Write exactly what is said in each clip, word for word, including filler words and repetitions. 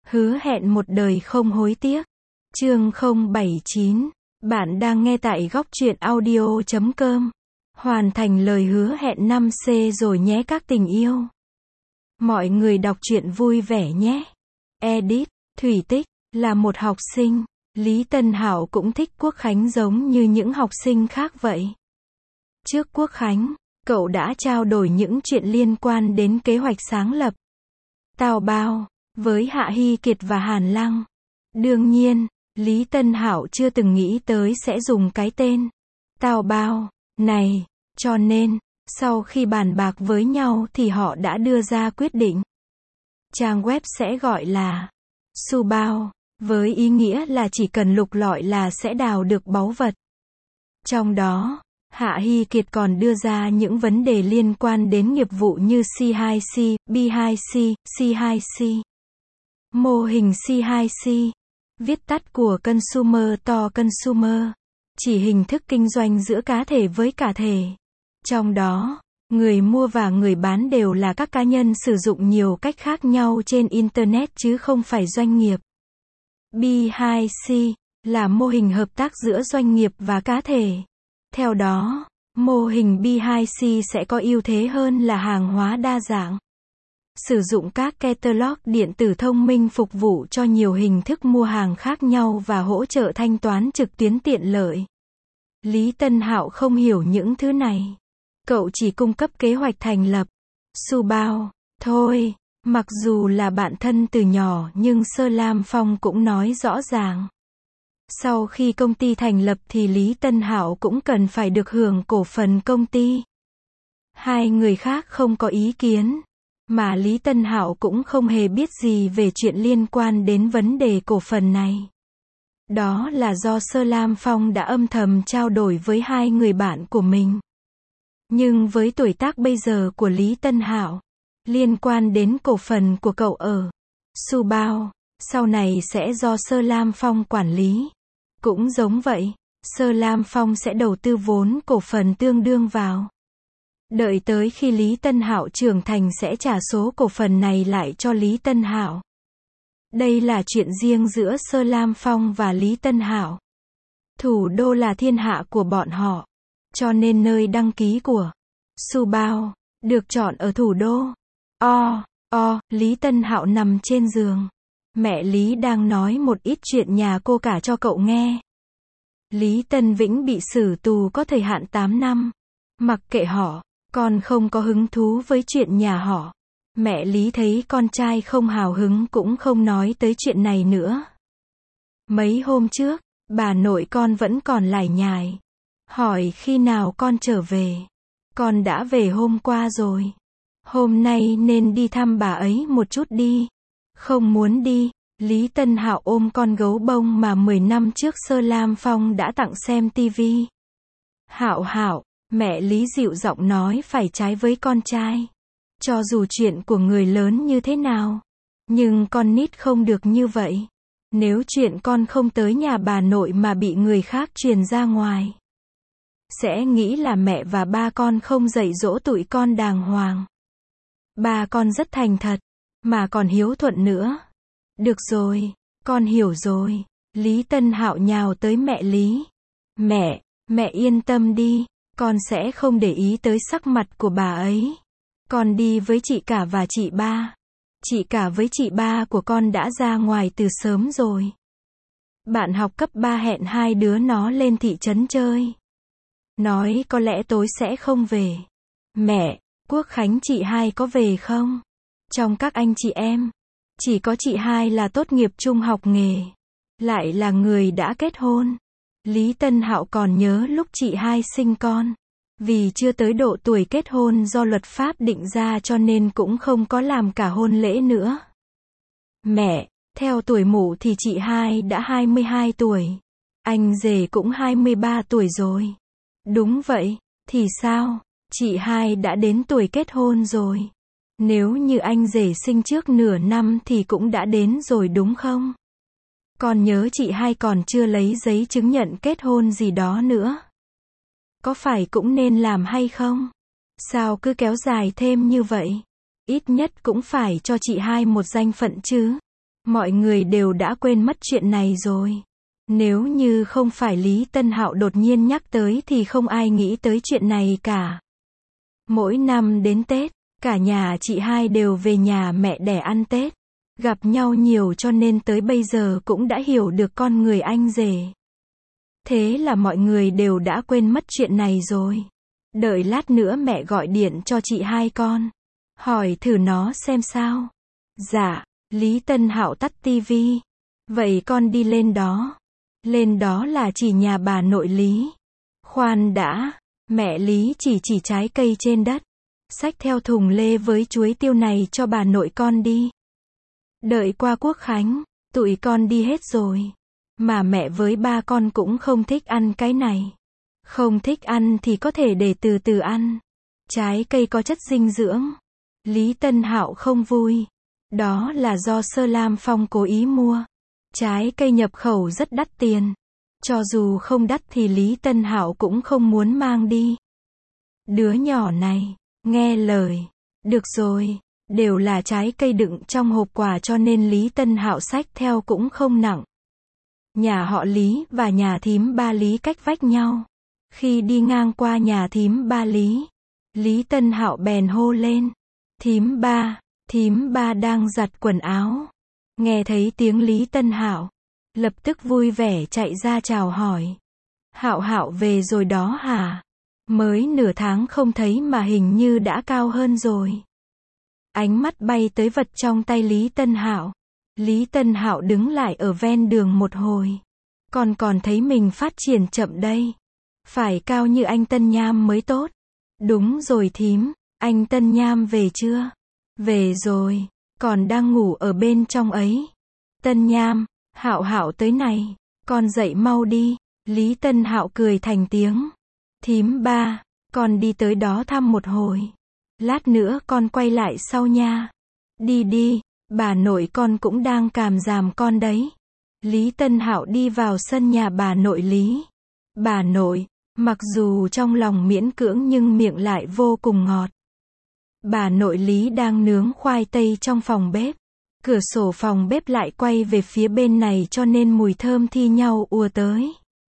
Hứa hẹn một đời không hối tiếc. Chương không bảy chín. Bạn đang nghe tại góc truyện audio chấm com. Hoàn thành lời hứa hẹn năm C rồi nhé các tình yêu. Mọi người đọc truyện vui vẻ nhé. Edit, Thủy Tích, là một học sinh. Lý Tân Hạo cũng thích Quốc Khánh giống như những học sinh khác vậy. Trước Quốc Khánh, cậu đã trao đổi những chuyện liên quan đến kế hoạch sáng lập Tào Bao với Hạ Hy Kiệt và Hàn Lăng. Đương nhiên, Lý Tân Hạo chưa từng nghĩ tới sẽ dùng cái tên Tào Bao này, cho nên, sau khi bàn bạc với nhau thì họ đã đưa ra quyết định. Trang web sẽ gọi là Su Bao, với ý nghĩa là chỉ cần lục lọi là sẽ đào được báu vật. Trong đó, Hạ Hy Kiệt còn đưa ra những vấn đề liên quan đến nghiệp vụ như C hai C, B hai C, C hai C. Mô hình C hai C, viết tắt của Consumer to Consumer, chỉ hình thức kinh doanh giữa cá thể với cả thể. Trong đó, người mua và người bán đều là các cá nhân sử dụng nhiều cách khác nhau trên Internet chứ không phải doanh nghiệp. B hai C là mô hình hợp tác giữa doanh nghiệp và cá thể. Theo đó, mô hình B hai C sẽ có ưu thế hơn là hàng hóa đa dạng. Sử dụng các catalog điện tử thông minh phục vụ cho nhiều hình thức mua hàng khác nhau và hỗ trợ thanh toán trực tuyến tiện lợi. Lý Tân Hạo không hiểu những thứ này. Cậu chỉ cung cấp kế hoạch thành lập Su Bao thôi. Mặc dù là bạn thân từ nhỏ nhưng Sơ Lam Phong cũng nói rõ ràng. Sau khi công ty thành lập thì Lý Tân Hạo cũng cần phải được hưởng cổ phần công ty. Hai người khác không có ý kiến, mà Lý Tân Hạo cũng không hề biết gì về chuyện liên quan đến vấn đề cổ phần này. Đó là do Sơ Lam Phong đã âm thầm trao đổi với hai người bạn của mình. Nhưng với tuổi tác bây giờ của Lý Tân Hạo, liên quan đến cổ phần của cậu ở Su Bao, sau này sẽ do Sơ Lam Phong quản lý. Cũng giống vậy, Sơ Lam Phong sẽ đầu tư vốn cổ phần tương đương vào. Đợi tới khi Lý Tân Hạo trưởng thành sẽ trả số cổ phần này lại cho Lý Tân Hạo. Đây là chuyện riêng giữa Sơ Lam Phong và Lý Tân Hạo. Thủ đô là thiên hạ của bọn họ, cho nên nơi đăng ký của Su Bao được chọn ở thủ đô. O, o, Lý Tân Hạo nằm trên giường. Mẹ Lý đang nói một ít chuyện nhà cô cả cho cậu nghe. Lý Tân Vĩnh bị xử tù có thời hạn tám năm. Mặc kệ họ, con không có hứng thú với chuyện nhà họ. Mẹ Lý thấy con trai không hào hứng cũng không nói tới chuyện này nữa. Mấy hôm trước, bà nội con vẫn còn lải nhải. Hỏi khi nào con trở về. Con đã về hôm qua rồi. Hôm nay nên đi thăm bà ấy một chút đi. Không muốn đi. Lý Tân Hạo ôm con gấu bông mà mười năm trước Sơ Lam Phong đã tặng xem tivi. Hạo Hạo, mẹ Lý dịu giọng nói phải trái với con trai. Cho dù chuyện của người lớn như thế nào, nhưng con nít không được như vậy. Nếu chuyện con không tới nhà bà nội mà bị người khác truyền ra ngoài, sẽ nghĩ là mẹ và ba con không dạy dỗ tụi con đàng hoàng. Ba con rất thành thật, mà còn hiếu thuận nữa. Được rồi, con hiểu rồi. Lý Tân Hạo nhào tới mẹ Lý. Mẹ, mẹ yên tâm đi, con sẽ không để ý tới sắc mặt của bà ấy. Con đi với chị cả và chị ba. Chị cả với chị ba của con đã ra ngoài từ sớm rồi. Bạn học cấp ba hẹn hai đứa nó lên thị trấn chơi. Nói có lẽ tối sẽ không về. Mẹ, Quốc Khánh chị hai có về không? Trong các anh chị em, chỉ có chị hai là tốt nghiệp trung học nghề, lại là người đã kết hôn. Lý Tân Hạo còn nhớ lúc chị hai sinh con, vì chưa tới độ tuổi kết hôn do luật pháp định ra cho nên cũng không có làm cả hôn lễ nữa. Mẹ, theo tuổi mụ thì chị hai đã hai mươi hai tuổi, anh rể cũng hai mươi ba tuổi rồi. Đúng vậy, thì sao? Chị hai đã đến tuổi kết hôn rồi. Nếu như anh rể sinh trước nửa năm thì cũng đã đến rồi đúng không? Con nhớ chị hai còn chưa lấy giấy chứng nhận kết hôn gì đó nữa. Có phải cũng nên làm hay không? Sao cứ kéo dài thêm như vậy? Ít nhất cũng phải cho chị hai một danh phận chứ. Mọi người đều đã quên mất chuyện này rồi. Nếu như không phải Lý Tân Hạo đột nhiên nhắc tới thì không ai nghĩ tới chuyện này cả. Mỗi năm đến Tết, cả nhà chị hai đều về nhà mẹ đẻ ăn Tết. Gặp nhau nhiều cho nên tới bây giờ cũng đã hiểu được con người anh rể. Thế là mọi người đều đã quên mất chuyện này rồi. Đợi lát nữa mẹ gọi điện cho chị hai con. Hỏi thử nó xem sao. Dạ, Lý Tân Hạo tắt tivi. Vậy con đi lên đó. Lên đó là chỉ nhà bà nội Lý. Khoan đã, mẹ Lý chỉ chỉ trái cây trên đất. Xách theo thùng lê với chuối tiêu này cho bà nội con đi. Đợi qua Quốc Khánh, tụi con đi hết rồi. Mà mẹ với ba con cũng không thích ăn cái này. Không thích ăn thì có thể để từ từ ăn. Trái cây có chất dinh dưỡng. Lý Tân Hạo không vui. Đó là do Sơ Lam Phong cố ý mua. Trái cây nhập khẩu rất đắt tiền. Cho dù không đắt thì Lý Tân Hạo cũng không muốn mang đi. Đứa nhỏ này, nghe lời. Được rồi, đều là trái cây đựng trong hộp quà cho nên Lý Tân Hạo xách theo cũng không nặng. Nhà họ Lý và nhà thím ba Lý cách vách nhau. Khi đi ngang qua nhà thím ba Lý, Lý Tân Hạo bèn hô lên. Thím ba, thím ba đang giặt quần áo. Nghe thấy tiếng Lý Tân Hạo, lập tức vui vẻ chạy ra chào hỏi. Hạo Hạo về rồi đó hả? Mới nửa tháng không thấy mà hình như đã cao hơn rồi. Ánh mắt bay tới vật trong tay Lý Tân Hạo. Lý Tân Hạo đứng lại ở ven đường một hồi. Còn còn thấy mình phát triển chậm đây. Phải cao như anh Tân Nham mới tốt. Đúng rồi thím, anh Tân Nham về chưa? Về rồi, còn đang ngủ ở bên trong ấy. Tân Nham, Hạo Hạo tới này, con dậy mau đi. Lý Tân Hạo cười thành tiếng. Thím ba, con đi tới đó thăm một hồi. Lát nữa con quay lại sau nha. Đi đi, bà nội con cũng đang càm ràm con đấy. Lý Tân Hạo đi vào sân nhà bà nội Lý. Bà nội, mặc dù trong lòng miễn cưỡng nhưng miệng lại vô cùng ngọt. Bà nội Lý đang nướng khoai tây trong phòng bếp. Cửa sổ phòng bếp lại quay về phía bên này cho nên mùi thơm thi nhau ùa tới.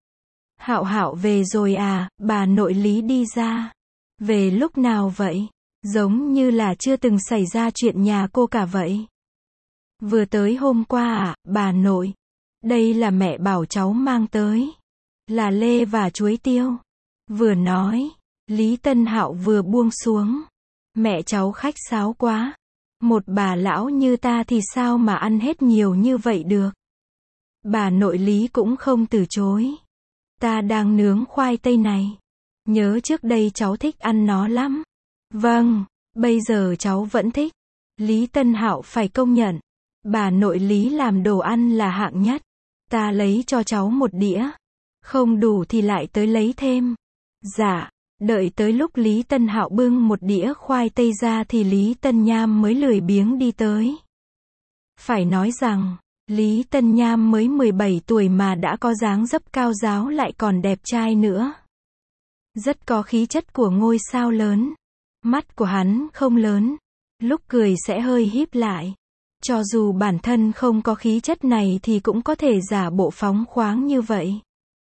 Hạo Hạo về rồi à, bà nội Lý đi ra. Về lúc nào vậy? Giống như là chưa từng xảy ra chuyện nhà cô cả vậy. Vừa tới hôm qua à, bà nội. Đây là mẹ bảo cháu mang tới. Là lê và chuối tiêu. Vừa nói, Lý Tân Hạo vừa buông xuống. Mẹ cháu khách sáo quá. Một bà lão như ta thì sao mà ăn hết nhiều như vậy được. Bà nội Lý cũng không từ chối. Ta đang nướng khoai tây này. Nhớ trước đây cháu thích ăn nó lắm. Vâng, bây giờ cháu vẫn thích. Lý Tân Hạo phải công nhận. Bà nội Lý làm đồ ăn là hạng nhất. Ta lấy cho cháu một đĩa. Không đủ thì lại tới lấy thêm. Dạ, đợi tới lúc Lý Tân Hạo bưng một đĩa khoai tây ra thì Lý Tân Nham mới lười biếng đi tới. Phải nói rằng, Lý Tân Nham mới mười bảy tuổi mà đã có dáng dấp cao ráo lại còn đẹp trai nữa. Rất có khí chất của ngôi sao lớn. Mắt của hắn không lớn, lúc cười sẽ hơi híp lại. Cho dù bản thân không có khí chất này thì cũng có thể giả bộ phóng khoáng như vậy.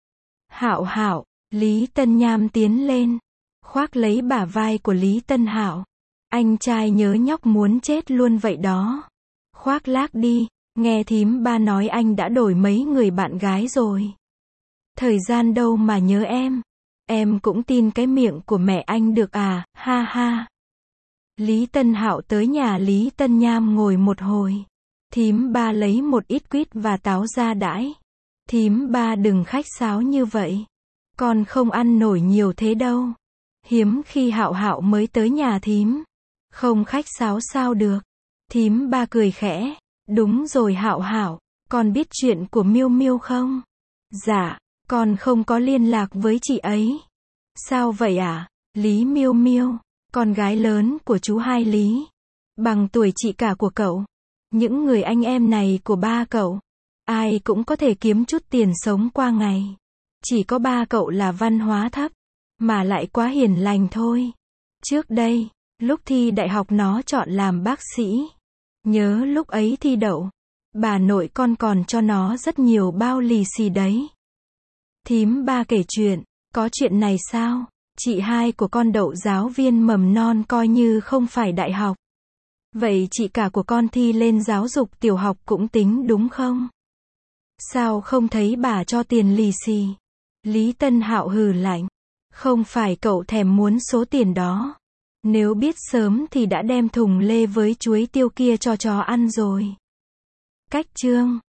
Hạo Hạo, Lý Tân Nham tiến lên, khoác lấy bả vai của Lý Tân Hạo. Anh trai nhớ nhóc muốn chết luôn vậy đó. Khoác lác đi, nghe thím ba nói anh đã đổi mấy người bạn gái rồi. Thời gian đâu mà nhớ em. Em cũng tin cái miệng của mẹ anh được à, ha ha. Lý Tân Hạo tới nhà Lý Tân Nham ngồi một hồi. Thím ba lấy một ít quýt và táo ra đãi. Thím ba đừng khách sáo như vậy. Con không ăn nổi nhiều thế đâu. Hiếm khi Hạo Hạo mới tới nhà thím. Không khách sáo sao được. Thím ba cười khẽ. Đúng rồi Hạo Hạo, con biết chuyện của Miêu Miêu không? Dạ, con không có liên lạc với chị ấy. Sao vậy à? Lý Miêu Miêu, con gái lớn của chú hai Lý. Bằng tuổi chị cả của cậu. Những người anh em này của ba cậu. Ai cũng có thể kiếm chút tiền sống qua ngày. Chỉ có ba cậu là văn hóa thấp. Mà lại quá hiền lành thôi. Trước đây, lúc thi đại học nó chọn làm bác sĩ. Nhớ lúc ấy thi đậu. Bà nội con còn cho nó rất nhiều bao lì xì đấy. Thím ba kể chuyện, có chuyện này sao? Chị hai của con đậu giáo viên mầm non coi như không phải đại học. Vậy chị cả của con thi lên giáo dục tiểu học cũng tính đúng không? Sao không thấy bà cho tiền lì xì? Lý Tân Hạo hừ lạnh. Không phải cậu thèm muốn số tiền đó. Nếu biết sớm thì đã đem thùng lê với chuối tiêu kia cho chó ăn rồi. Cách chương